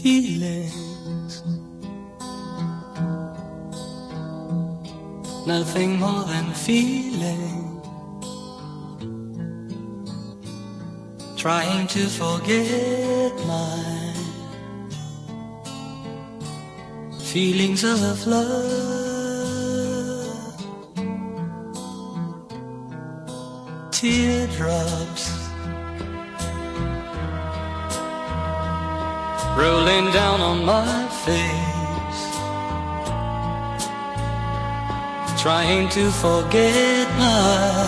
feelings, nothing more than feeling, trying to forget my feelings of love. Teardrops rolling down on my face, trying to forget my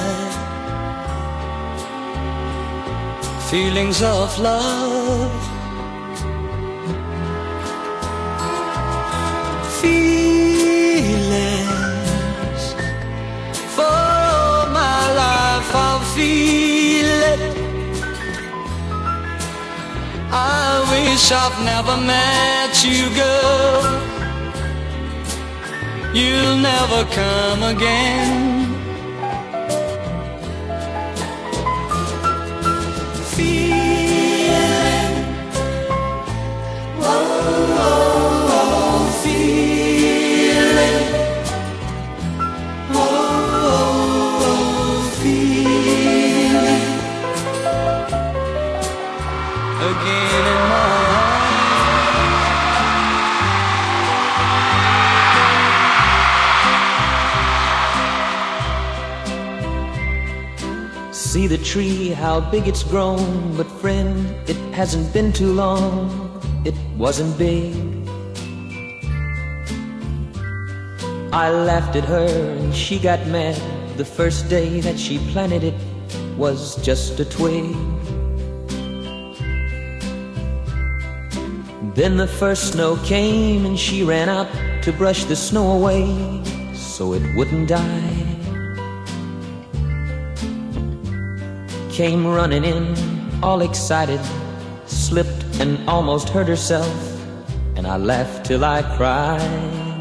feelings of love. Feelings, for my life I'll feel it. I wish I've never met you, girl. You'll never come again. Feeling, whoa, whoa, whoa, feeling, whoa, whoa, whoa, feeling, again in my See the tree, how big it's grown. But friend, it hasn't been too long. It wasn't big. I laughed at her and she got mad. The first day that she planted it was just a twig. Then the first snow came and she ran out to brush the snow away so it wouldn't die. Came running in, all excited, slipped and almost hurt herself, and I laughed till I cried.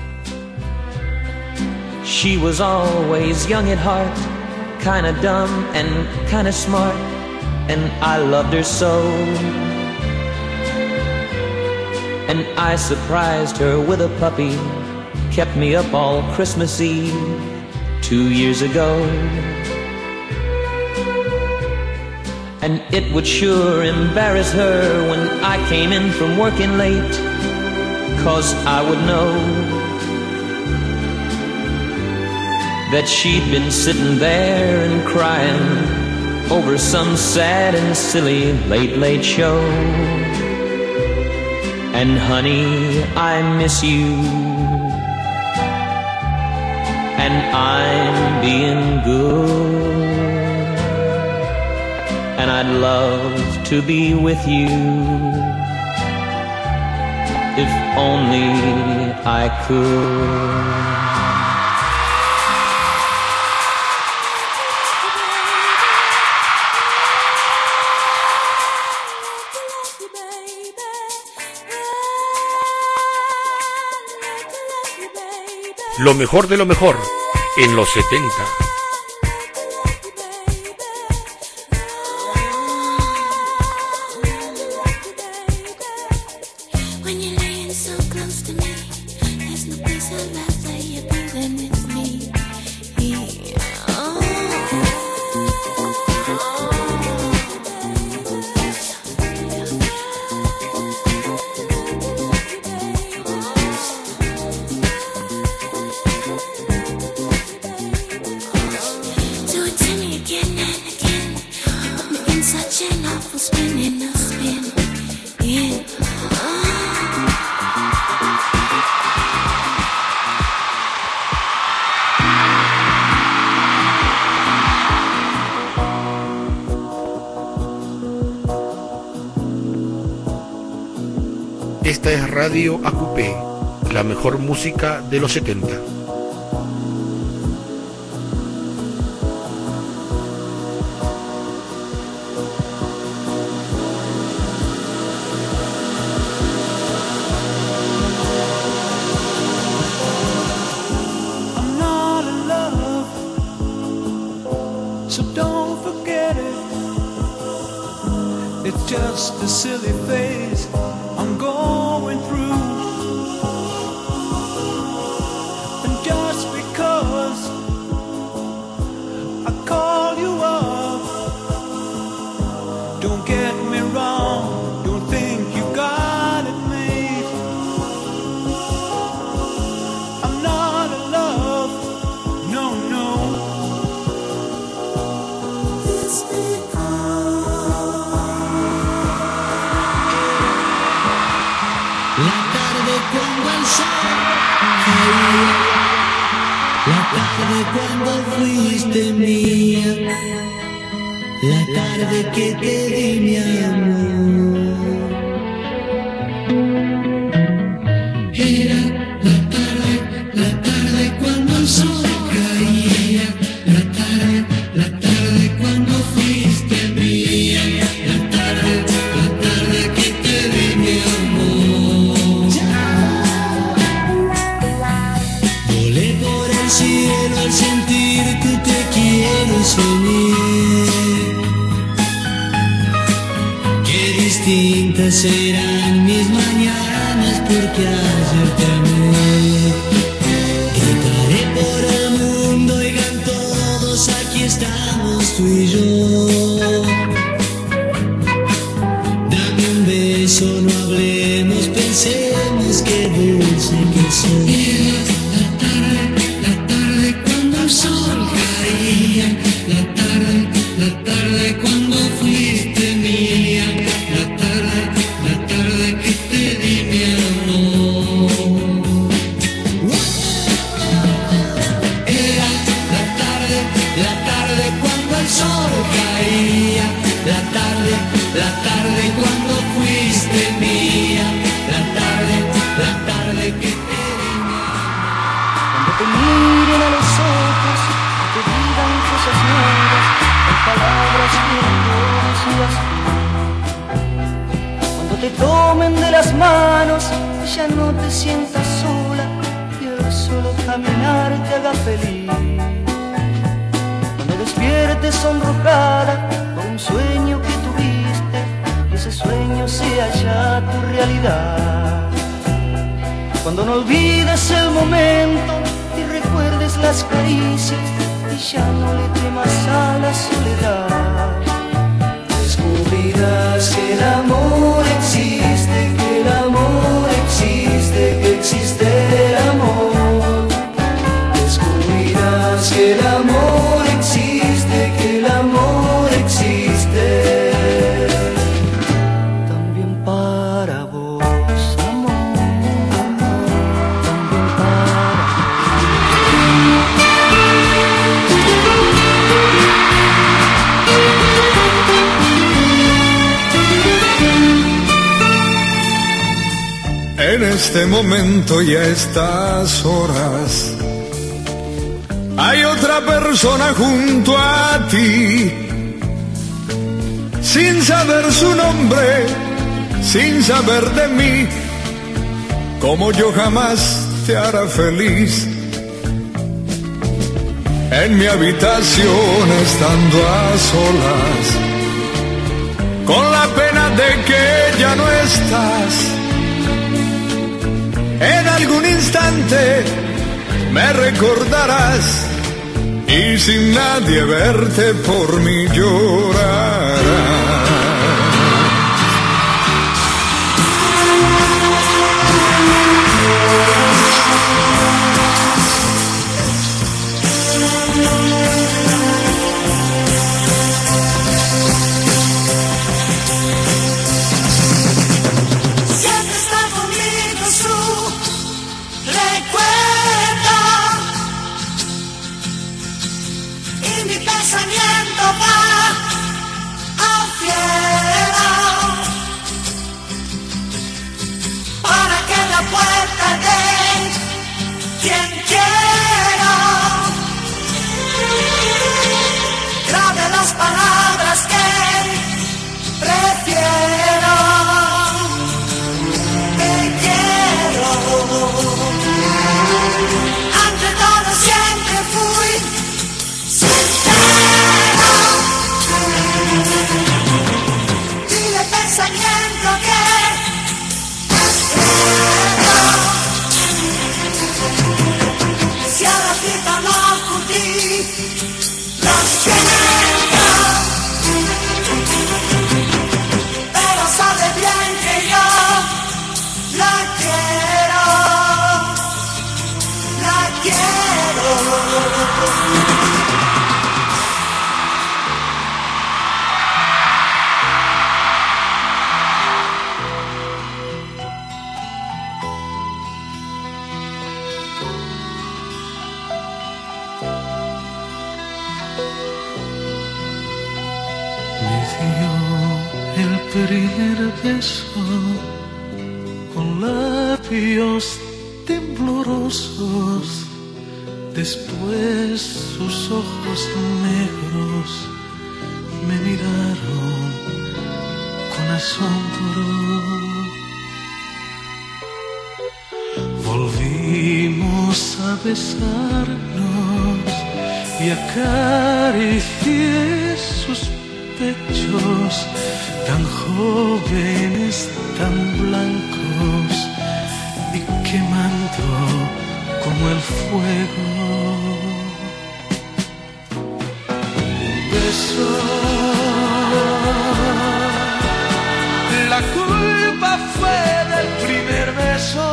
She was always young at heart, kinda dumb and kinda smart, and I loved her so. And I surprised her with a puppy, kept me up all Christmas Eve 2 years ago. And it would sure embarrass her when I came in from working late, 'cause I would know that she'd been sitting there and crying over some sad and silly late show. And honey, I miss you, and I'm being good, and I'd love to be with you if only I could. Lo mejor de lo mejor en los 70. Esta es Radio AQP, la mejor música de los 70. I'm not in love, so don't forget it. It's just a silly phase I'm going La tarde cuando fuiste mía, la tarde que te di mi amor. Era la tarde cuando el sol caía, la tarde cuando fuiste mía, la tarde que te di mi amor. Volé por el cielo al sentir que te quiero y soñé. Qué distintas serán mis mañanas porque ayer te amé. Gritaré por el mundo, oigan todos, aquí estamos tú y yo. Dame un beso, no hablemos, pensemos qué dulce que soy. La tarde cuando el sol caía, la tarde cuando fuiste mía, la tarde que te di mi amor. Era la tarde cuando el sol caía, la tarde cuando fuiste mía, la tarde que te di mi amor. Cuando te miren a los ojos, te digan cosas nuevas, con palabras que no conocías tú. Cuando te tomen de las manos, ya no te sientas sola y el solo caminar te haga feliz. Cuando despiertes sonrojada por un sueño que tuviste, y ese sueño sea ya tu realidad. Cuando no olvides el momento y recuerdes las caricias y ya no le temas a la soledad. Descubrirás que el amor existe, que el amor existe, que existe el amor. Descubrirás que el amor existe, que el amor existe. También para vos, amor, también para En este momento y a estas horas hay otra persona junto a ti, sin saber su nombre, sin saber de mí, como yo jamás te hará feliz. En mi habitación estando a solas, con la pena de que ya no estás, en algún instante me recordarás y sin nadie verte por mí llorarás. Siempre está conmigo su recuerdo y mi pensamiento va afuera para que en la puerta de quien quiero grabe las palabras que prefiero. Te quiero. Ante todo siempre fui sincero. el primer beso con labios temblorosos, después sus ojos negros me miraron con asombro. Volvimos a besarnos y acaricié sus pechos tan jóvenes, tan blancos y quemando como el fuego. Un beso, la culpa fue del primer beso.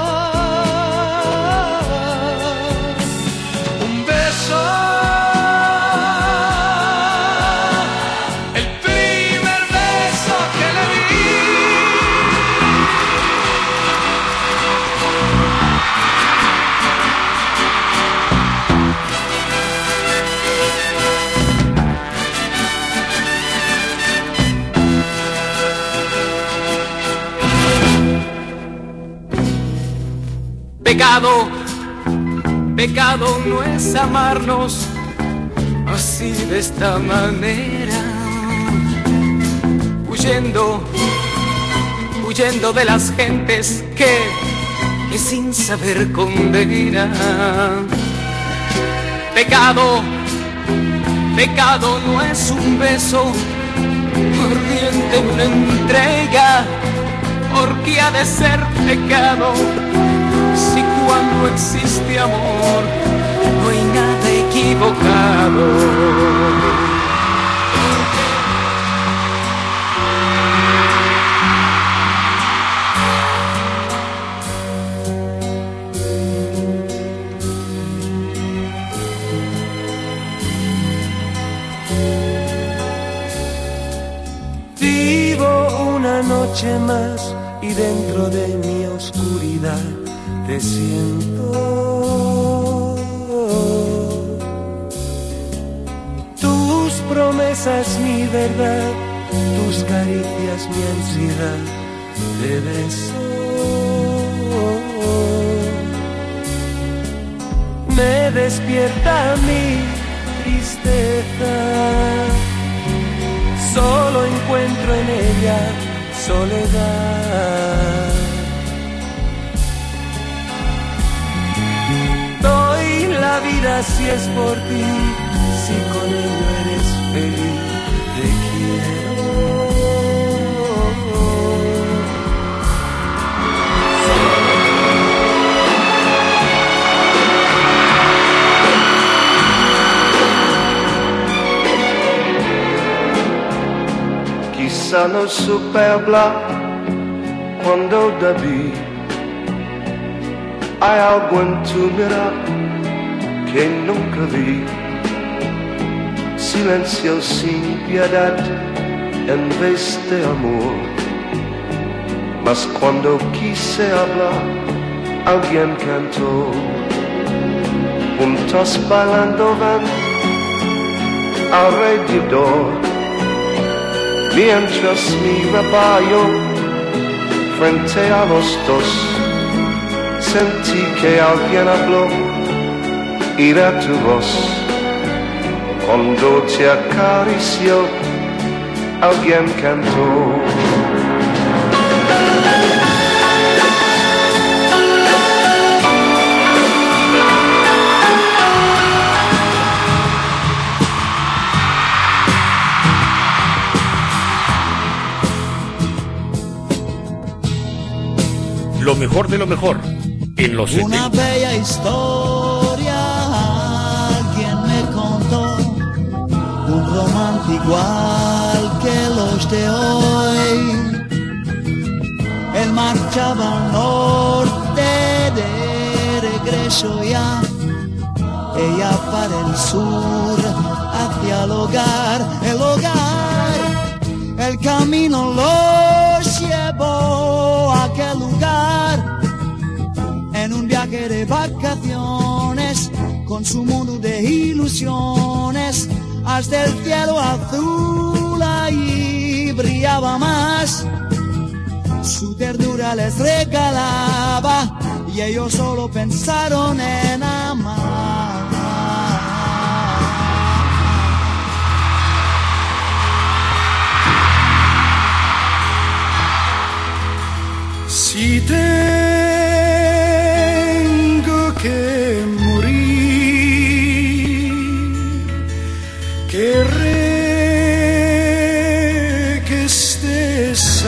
Un beso, el primer beso que le di. Pecado, pecado no es amarnos así de esta manera, huyendo, huyendo de las gentes que sin saber condenan. Pecado, pecado no es un beso ardiente en una entrega, porque ha de ser pecado si cuando existe amor no hay nada equivocado. Vivo una noche más y dentro de mi oscuridad te siento. Tus promesas mi verdad, tus caricias mi ansiedad de beso. Me despierta mi tristeza, solo encuentro en ella soledad. La vida si es por ti, si con ello eres feliz, te quiero. Quizá no supe hablar cuando debí. Hay algo en tu mirar que nunca vi, silencio sin piedad en vez de amor. Mas cuando quise hablar, alguien cantó, juntos bailando van alrededor, mientras mi rebaño frente a los dos, sentí que alguien habló. Era tu voz cuando te acarició, alguien cantó. Lo mejor de lo mejor en los 70. Una bella historia alguien me contó, un romance igual que los de hoy. Él marchaba al norte de regreso ya, ella para el sur hacia el hogar. El camino los llevó a aquel lugar, en un viaje de vacaciones, con su mundo de ilusiones, hasta el cielo azul allí brillaba daba más, su ternura les regalaba y ellos solo pensaron en amar. Si tengo que morir, querré que estés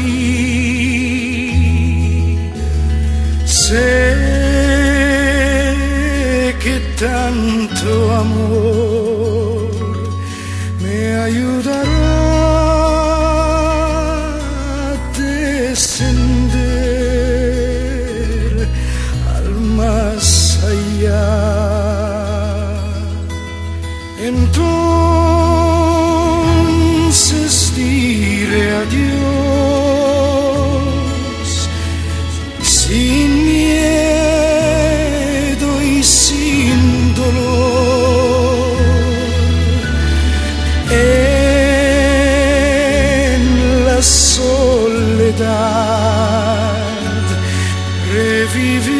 ahí. Sé que tanto amor me ayudará a descender al más allá. Entonces diré adiós sin miedo y sin dolor. En la soledad revivir